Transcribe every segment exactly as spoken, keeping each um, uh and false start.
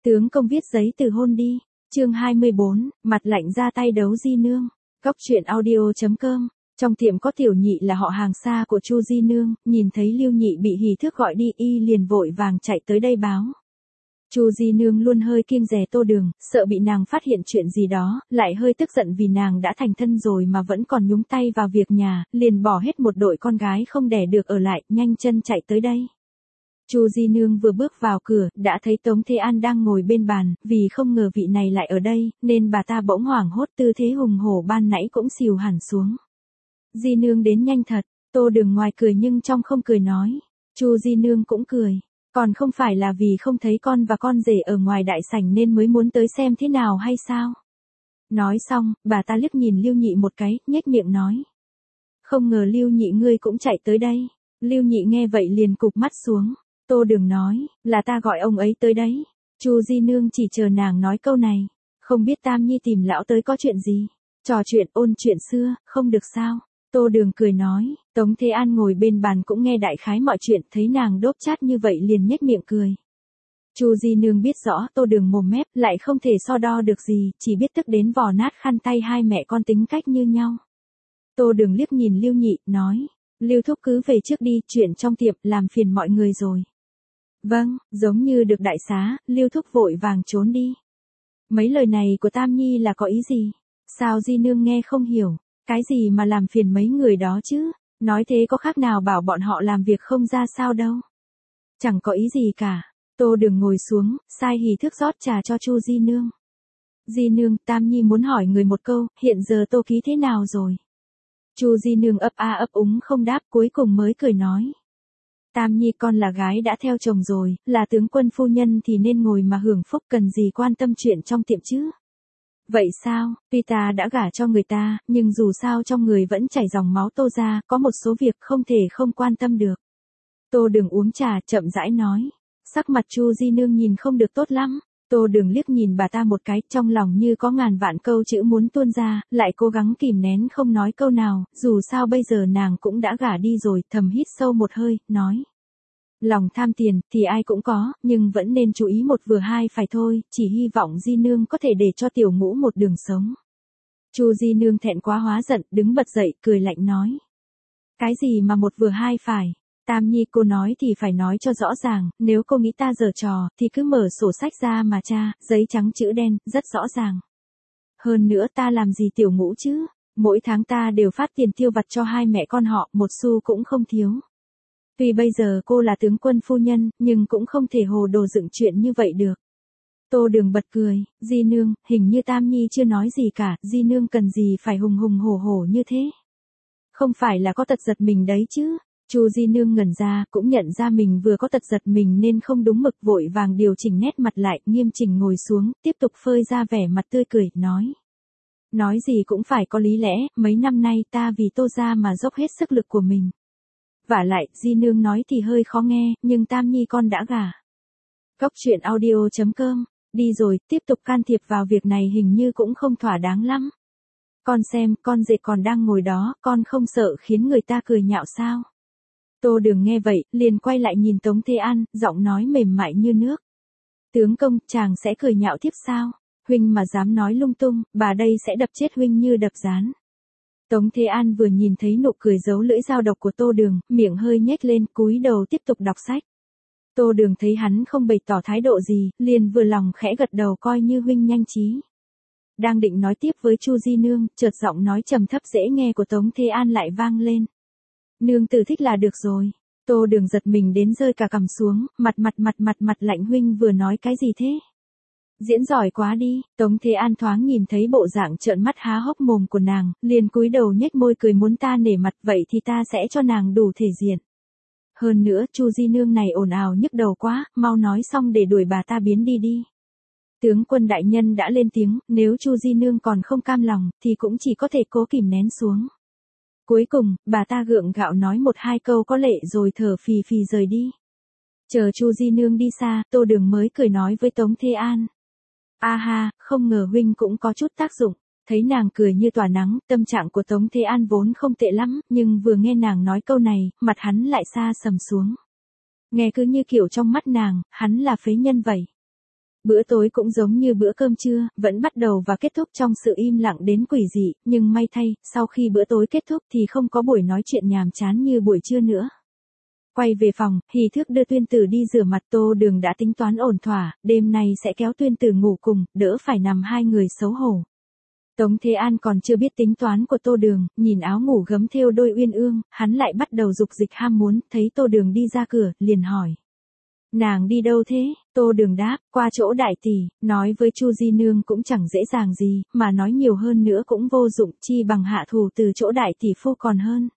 Tướng công viết giấy từ hôn đi. Chương hai mươi bốn, mặt lạnh ra tay đấu Di Nương. Góc truyện audio chấm com. Trong tiệm có tiểu nhị là họ hàng xa của Chu Di Nương, nhìn thấy Lưu Nhị bị hỉ thước gọi đi, y liền vội vàng chạy tới đây báo. Chu Di Nương luôn hơi kiêng dè Tô Đường, sợ bị nàng phát hiện chuyện gì đó, lại hơi tức giận vì nàng đã thành thân rồi mà vẫn còn nhúng tay vào việc nhà, liền bỏ hết một đội con gái không đẻ được ở lại, nhanh chân chạy tới đây. Chu Di Nương vừa bước vào cửa, đã thấy Tống Thế An đang ngồi bên bàn, vì không ngờ vị này lại ở đây, nên bà ta bỗng hoảng hốt, tư thế hùng hổ ban nãy cũng xìu hẳn xuống. Di Nương đến nhanh thật. Tô Đường ngoài cười nhưng trong không cười nói. Chu Di Nương cũng cười. Còn không phải là vì không thấy con và con rể ở ngoài đại sảnh nên mới muốn tới xem thế nào hay sao? Nói xong, bà ta liếc nhìn Lưu Nhị một cái, nhếch miệng nói. Không ngờ Lưu Nhị ngươi cũng chạy tới đây. Lưu Nhị nghe vậy liền cụp mắt xuống. Tô Đường nói, là ta gọi ông ấy tới đấy. Chu Di Nương chỉ chờ nàng nói câu này. Không biết Tam Nhi tìm lão tới có chuyện gì? Trò chuyện ôn chuyện xưa, không được sao? Tô Đường cười nói, Tống Thế An ngồi bên bàn cũng nghe đại khái mọi chuyện, thấy nàng đốp chát như vậy liền nhếch miệng cười. Chu Di Nương biết rõ Tô Đường mồm mép, lại không thể so đo được gì, chỉ biết tức đến vò nát khăn tay hai mẹ con tính cách như nhau. Tô Đường liếc nhìn Lưu Nhị, nói, Lưu thúc cứ về trước đi, chuyện trong tiệm làm phiền mọi người rồi. Vâng, giống như được đại xá, Lưu thúc vội vàng trốn đi. Mấy lời này của Tam Nhi là có ý gì? Sao Di Nương nghe không hiểu? Cái gì mà làm phiền mấy người đó chứ? Nói thế có khác nào bảo bọn họ làm việc không ra sao đâu. Chẳng có ý gì cả. Tô Đường ngồi xuống, sai hỉ thước rót trà cho Chu Di Nương. Di Nương, Tam Nhi muốn hỏi người một câu, hiện giờ Tô Ký thế nào rồi? Chu Di Nương ấp a ấp úng không đáp, cuối cùng mới cười nói. Tam Nhi con là gái đã theo chồng rồi, là tướng quân phu nhân thì nên ngồi mà hưởng phúc, cần gì quan tâm chuyện trong tiệm chứ? Vậy sao, tuy ta đã gả cho người ta, nhưng dù sao trong người vẫn chảy dòng máu Tô ra, có một số việc không thể không quan tâm được. Tô Đường uống trà, chậm rãi nói. Sắc mặt Chu Di Nương nhìn không được tốt lắm. Tô Đường liếc nhìn bà ta một cái, trong lòng như có ngàn vạn câu chữ muốn tuôn ra, lại cố gắng kìm nén không nói câu nào, dù sao bây giờ nàng cũng đã gả đi rồi, thầm hít sâu một hơi, nói. Lòng tham tiền, thì ai cũng có, nhưng vẫn nên chú ý một vừa hai phải thôi, chỉ hy vọng Di Nương có thể để cho tiểu ngũ một đường sống. Chu Di Nương thẹn quá hóa giận, đứng bật dậy, cười lạnh nói. Cái gì mà một vừa hai phải? Tam Nhi cô nói thì phải nói cho rõ ràng, nếu cô nghĩ ta giở trò, thì cứ mở sổ sách ra mà tra, giấy trắng chữ đen, rất rõ ràng. Hơn nữa ta làm gì tiểu ngũ chứ? Mỗi tháng ta đều phát tiền tiêu vặt cho hai mẹ con họ, một xu cũng không thiếu. Tuy bây giờ cô là tướng quân phu nhân, nhưng cũng không thể hồ đồ dựng chuyện như vậy được. Tô Đường bật cười, Di Nương, hình như Tam Nhi chưa nói gì cả, Di Nương cần gì phải hùng hùng hổ hổ như thế? Không phải là có tật giật mình đấy chứ? Chu Di Nương ngẩn ra, cũng nhận ra mình vừa có tật giật mình nên không đúng mực, vội vàng điều chỉnh nét mặt lại, nghiêm chỉnh ngồi xuống, tiếp tục phơi ra vẻ mặt tươi cười, nói. Nói gì cũng phải có lý lẽ, mấy năm nay ta vì Tô ra mà dốc hết sức lực của mình. Vả lại, Di Nương nói thì hơi khó nghe, nhưng Tam Nhi con đã gả. Góc truyện audio chấm com, đi rồi, tiếp tục can thiệp vào việc này hình như cũng không thỏa đáng lắm. Con xem, con rể còn đang ngồi đó, con không sợ khiến người ta cười nhạo sao? Tô Đường nghe vậy, liền quay lại nhìn Tống Thế An, giọng nói mềm mại như nước. Tướng công, chàng sẽ cười nhạo tiếp sao? Huynh mà dám nói lung tung, bà đây sẽ đập chết huynh như đập rán. Tống Thế An vừa nhìn thấy nụ cười giấu lưỡi dao độc của Tô Đường, miệng hơi nhếch lên, cúi đầu tiếp tục đọc sách. Tô Đường thấy hắn không bày tỏ thái độ gì, liền vừa lòng khẽ gật đầu coi như huynh nhanh trí. Đang định nói tiếp với Chu Di Nương, chợt giọng nói trầm thấp dễ nghe của Tống Thế An lại vang lên. Nương tử thích là được rồi. Tô Đường giật mình đến rơi cả cằm xuống, mặt mặt mặt mặt mặt lạnh, huynh vừa nói cái gì thế? Diễn giỏi quá đi. Tống Thế An thoáng nhìn thấy bộ dạng trợn mắt há hốc mồm của nàng, liền cúi đầu nhếch môi cười, muốn ta nể mặt vậy thì ta sẽ cho nàng đủ thể diện. Hơn nữa, Chu Di Nương này ồn ào nhức đầu quá, mau nói xong để đuổi bà ta biến đi đi. Tướng quân đại nhân đã lên tiếng, nếu Chu Di Nương còn không cam lòng, thì cũng chỉ có thể cố kìm nén xuống. Cuối cùng, bà ta gượng gạo nói một hai câu có lệ rồi thở phì phì rời đi. Chờ Chu Di Nương đi xa, Tô Đường mới cười nói với Tống Thế An. A ha, không ngờ huynh cũng có chút tác dụng. Thấy nàng cười như tỏa nắng, tâm trạng của Tống Thế An vốn không tệ lắm, nhưng vừa nghe nàng nói câu này, mặt hắn lại xa sầm xuống. Nghe cứ như kiểu trong mắt nàng, hắn là phế nhân vậy. Bữa tối cũng giống như bữa cơm trưa, vẫn bắt đầu và kết thúc trong sự im lặng đến quỷ dị, nhưng may thay, sau khi bữa tối kết thúc thì không có buổi nói chuyện nhàm chán như buổi trưa nữa. Quay về phòng, Hỷ Thước đưa Tuyên Tử đi rửa mặt. Tô Đường đã tính toán ổn thỏa, đêm nay sẽ kéo Tuyên Tử ngủ cùng, đỡ phải nằm hai người xấu hổ. Tống Thế An còn chưa biết tính toán của Tô Đường, nhìn áo ngủ gấm thêu đôi uyên ương, hắn lại bắt đầu dục dịch ham muốn, thấy Tô Đường đi ra cửa, liền hỏi. Nàng đi đâu thế? Tô Đường đáp, qua chỗ đại tỷ, nói với Chu Di Nương cũng chẳng dễ dàng gì, mà nói nhiều hơn nữa cũng vô dụng, chi bằng hạ thủ từ chỗ đại tỷ phu còn hơn.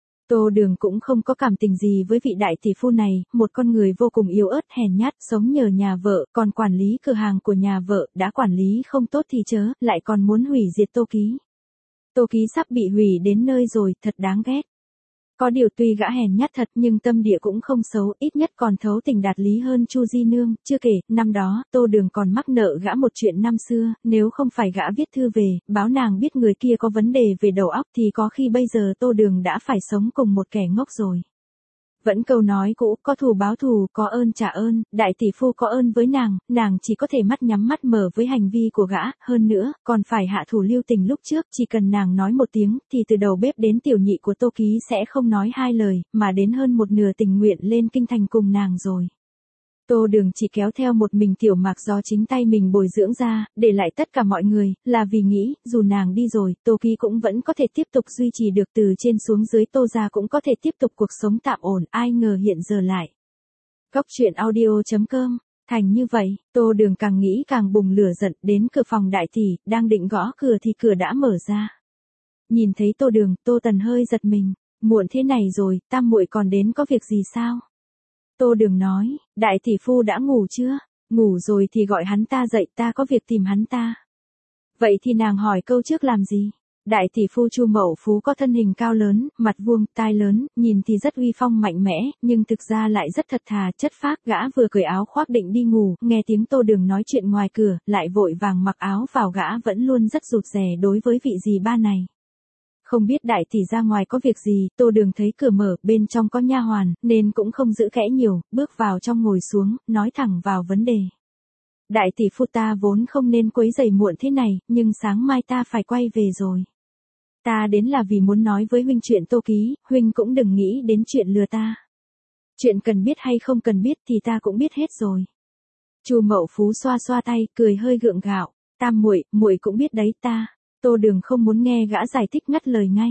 Tô Đường cũng không có cảm tình gì với vị đại tỷ phu này, một con người vô cùng yếu ớt hèn nhát, sống nhờ nhà vợ, còn quản lý cửa hàng của nhà vợ, đã quản lý không tốt thì chớ, lại còn muốn hủy diệt Tô Ký. Tô Ký sắp bị hủy đến nơi rồi, thật đáng ghét. Có điều tuy gã hèn nhát thật nhưng tâm địa cũng không xấu, ít nhất còn thấu tình đạt lý hơn Chu Di Nương, chưa kể, năm đó, Tô Đường còn mắc nợ gã một chuyện năm xưa, nếu không phải gã viết thư về, báo nàng biết người kia có vấn đề về đầu óc thì có khi bây giờ Tô Đường đã phải sống cùng một kẻ ngốc rồi. Vẫn câu nói cũ, có thù báo thù, có ơn trả ơn, đại tỷ phu có ơn với nàng, nàng chỉ có thể mắt nhắm mắt mở với hành vi của gã, hơn nữa, còn phải hạ thủ lưu tình lúc trước, chỉ cần nàng nói một tiếng, thì từ đầu bếp đến tiểu nhị của Tô Ký sẽ không nói hai lời, mà đến hơn một nửa tình nguyện lên kinh thành cùng nàng rồi. Tô Đường chỉ kéo theo một mình Tiểu Mạc do chính tay mình bồi dưỡng ra, để lại tất cả mọi người, là vì nghĩ, dù nàng đi rồi, Tô Ký cũng vẫn có thể tiếp tục duy trì được từ trên xuống dưới Tô gia cũng có thể tiếp tục cuộc sống tạm ổn, ai ngờ hiện giờ lại. Góc truyện audio chấm com, thành như vậy, Tô Đường càng nghĩ càng bùng lửa giận, đến cửa phòng đại tỷ, đang định gõ cửa thì cửa đã mở ra. Nhìn thấy Tô Đường, Tô Tần hơi giật mình, muộn thế này rồi, tam muội còn đến có việc gì sao? Tô Đường nói, đại tỷ phu đã ngủ chưa? Ngủ rồi thì gọi hắn ta dậy, ta có việc tìm hắn ta. Vậy thì nàng hỏi câu trước làm gì? Đại tỷ phu Chu Mậu Phú có thân hình cao lớn, mặt vuông, tai lớn, nhìn thì rất uy phong mạnh mẽ, nhưng thực ra lại rất thật thà, chất phác. Gã vừa cởi áo khoác định đi ngủ, nghe tiếng Tô Đường nói chuyện ngoài cửa, lại vội vàng mặc áo vào. Gã vẫn luôn rất rụt rè đối với vị dì ba này. Không biết đại tỷ ra ngoài có việc gì, Tô Đường thấy cửa mở, bên trong có nha hoàn, nên cũng không giữ kẽ nhiều, bước vào trong ngồi xuống, nói thẳng vào vấn đề. Đại tỷ phu ta vốn không nên quấy rầy muộn thế này, nhưng sáng mai ta phải quay về rồi. Ta đến là vì muốn nói với huynh chuyện Tô Ký, huynh cũng đừng nghĩ đến chuyện lừa ta. Chuyện cần biết hay không cần biết thì ta cũng biết hết rồi. Chu Mậu Phú xoa xoa tay, cười hơi gượng gạo, tam muội, muội cũng biết đấy ta. Tô Đường không muốn nghe gã giải thích ngắt lời ngay.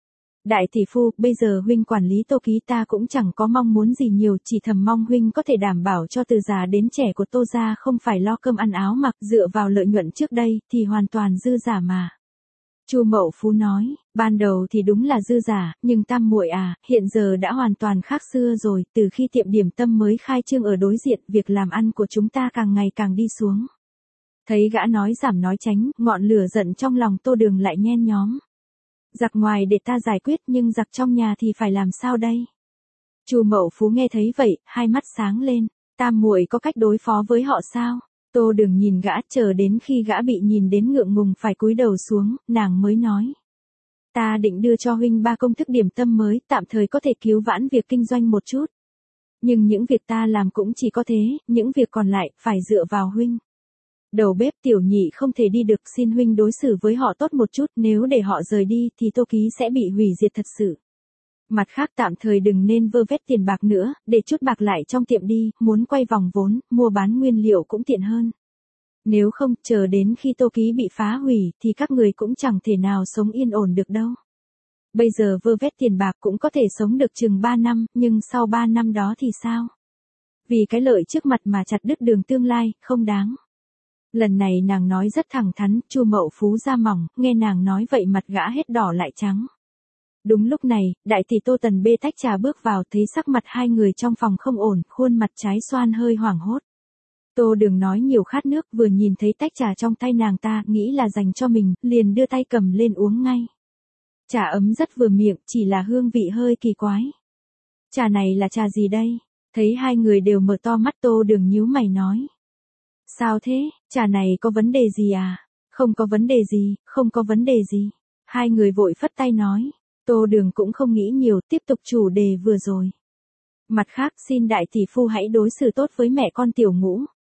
Đại tỷ phu, bây giờ huynh quản lý Tô Ký ta cũng chẳng có mong muốn gì nhiều, chỉ thầm mong huynh có thể đảm bảo cho từ già đến trẻ của Tô gia không phải lo cơm ăn áo mặc, dựa vào lợi nhuận trước đây thì hoàn toàn dư giả mà. Chu Mậu Phú nói, ban đầu thì đúng là dư giả, nhưng tam muội à, hiện giờ đã hoàn toàn khác xưa rồi, từ khi tiệm điểm tâm mới khai trương ở đối diện, việc làm ăn của chúng ta càng ngày càng đi xuống. Thấy gã nói giảm nói tránh, ngọn lửa giận trong lòng Tô Đường lại nhen nhóm. Giặc ngoài để ta giải quyết nhưng giặc trong nhà thì phải làm sao đây? Chu Mậu Phú nghe thấy vậy, hai mắt sáng lên, tam muội có cách đối phó với họ sao? Tô Đường nhìn gã, chờ đến khi gã bị nhìn đến ngượng ngùng phải cúi đầu xuống, nàng mới nói. Ta định đưa cho huynh ba công thức điểm tâm mới, tạm thời có thể cứu vãn việc kinh doanh một chút. Nhưng những việc ta làm cũng chỉ có thế, những việc còn lại, phải dựa vào huynh. Đầu bếp tiểu nhị không thể đi được, xin huynh đối xử với họ tốt một chút, nếu để họ rời đi thì Tô Ký sẽ bị hủy diệt thật sự. Mặt khác tạm thời đừng nên vơ vét tiền bạc nữa, để chút bạc lại trong tiệm đi, muốn quay vòng vốn, mua bán nguyên liệu cũng tiện hơn. Nếu không, chờ đến khi Tô Ký bị phá hủy, thì các người cũng chẳng thể nào sống yên ổn được đâu. Bây giờ vơ vét tiền bạc cũng có thể sống được chừng ba năm, nhưng sau ba năm đó thì sao? Vì cái lợi trước mặt mà chặt đứt đường tương lai, không đáng. Lần này nàng nói rất thẳng thắn, Chu Mậu Phú da mỏng, nghe nàng nói vậy mặt gã hết đỏ lại trắng. Đúng lúc này, đại tỷ Tô Tần bê tách trà bước vào, thấy sắc mặt hai người trong phòng không ổn, khuôn mặt trái xoan hơi hoảng hốt. Tô Đường nói nhiều khát nước, vừa nhìn thấy tách trà trong tay nàng ta, nghĩ là dành cho mình, liền đưa tay cầm lên uống ngay. Trà ấm rất vừa miệng, chỉ là hương vị hơi kỳ quái. Trà này là trà gì đây? Thấy hai người đều mở to mắt, Tô Đường nhíu mày nói. Sao thế, trà này có vấn đề gì à? Không có vấn đề gì, không có vấn đề gì. Hai người vội phất tay nói. Tô Đường cũng không nghĩ nhiều, tiếp tục chủ đề vừa rồi. Mặt khác, xin đại tỷ phu hãy đối xử tốt với mẹ con Tiểu Ngũ.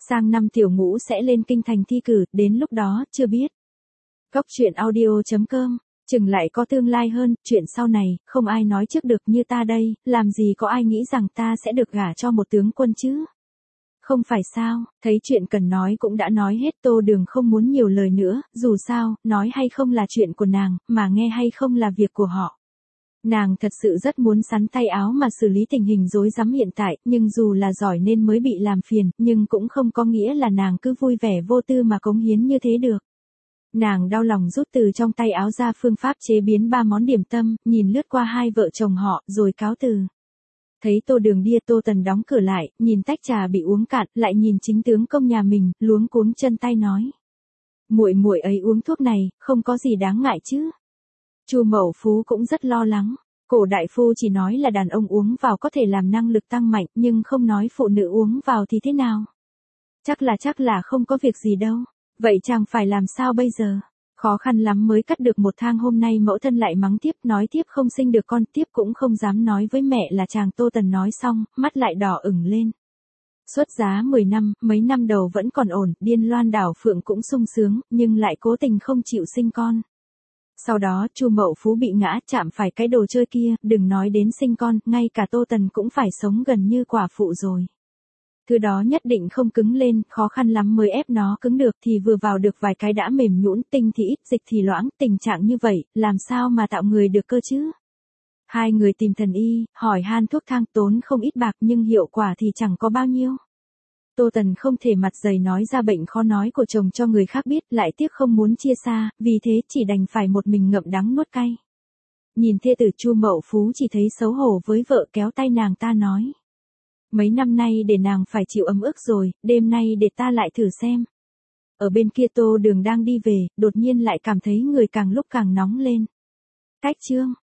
Sang năm tiểu ngũ sẽ lên kinh thành thi cử, đến lúc đó, chưa biết. Cốc truyện audio.com, chừng lại có tương lai hơn, chuyện sau này, không ai nói trước được như ta đây, làm gì có ai nghĩ rằng ta sẽ được gả cho một tướng quân chứ. Không phải sao, thấy chuyện cần nói cũng đã nói hết, Tô Đường không muốn nhiều lời nữa, dù sao, nói hay không là chuyện của nàng, mà nghe hay không là việc của họ. Nàng thật sự rất muốn sắn tay áo mà xử lý tình hình rối rắm hiện tại, nhưng dù là giỏi nên mới bị làm phiền, nhưng cũng không có nghĩa là nàng cứ vui vẻ vô tư mà cống hiến như thế được. Nàng đau lòng rút từ trong tay áo ra phương pháp chế biến ba món điểm tâm, nhìn lướt qua hai vợ chồng họ, rồi cáo từ. Thấy Tô Đường đi, Tô Tần đóng cửa lại, nhìn tách trà bị uống cạn, lại nhìn chính tướng công nhà mình, luống cuống chân tay nói: "Muội muội ấy uống thuốc này, không có gì đáng ngại chứ?" Chu Mậu Phú cũng rất lo lắng. Cổ đại phu chỉ nói là đàn ông uống vào có thể làm năng lực tăng mạnh, nhưng không nói phụ nữ uống vào thì thế nào. Chắc là chắc là không có việc gì đâu. Vậy chàng phải làm sao bây giờ? Khó khăn lắm mới cắt được một thang, hôm nay mẫu thân lại mắng tiếp, nói tiếp không sinh được con, tiếp cũng không dám nói với mẹ là chàng. Tô Tần nói xong, mắt lại đỏ ửng lên. Xuất giá mười năm, mấy năm đầu vẫn còn ổn, Điên Loan đảo Phượng cũng sung sướng, nhưng lại cố tình không chịu sinh con. Sau đó, Chu Mậu Phú bị ngã, chạm phải cái đồ chơi kia, đừng nói đến sinh con, ngay cả Tô Tần cũng phải sống gần như quả phụ rồi. Thứ đó nhất định không cứng lên, khó khăn lắm mới ép nó cứng được, thì vừa vào được vài cái đã mềm nhũn, tinh thì ít, dịch thì loãng, tình trạng như vậy, làm sao mà tạo người được cơ chứ? Hai người tìm thần y, hỏi han thuốc thang, tốn không ít bạc nhưng hiệu quả thì chẳng có bao nhiêu. Tô Tần không thể mặt dày nói ra bệnh khó nói của chồng cho người khác biết, lại tiếc không muốn chia xa, vì thế chỉ đành phải một mình ngậm đắng nuốt cay. Nhìn thê tử Chu Mậu Phú chỉ thấy xấu hổ với vợ, kéo tay nàng ta nói: "Mấy năm nay để nàng phải chịu ấm ức rồi, đêm nay để ta lại thử xem." Ở bên kia Tô Đường đang đi về, đột nhiên lại cảm thấy người càng lúc càng nóng lên. Cách chương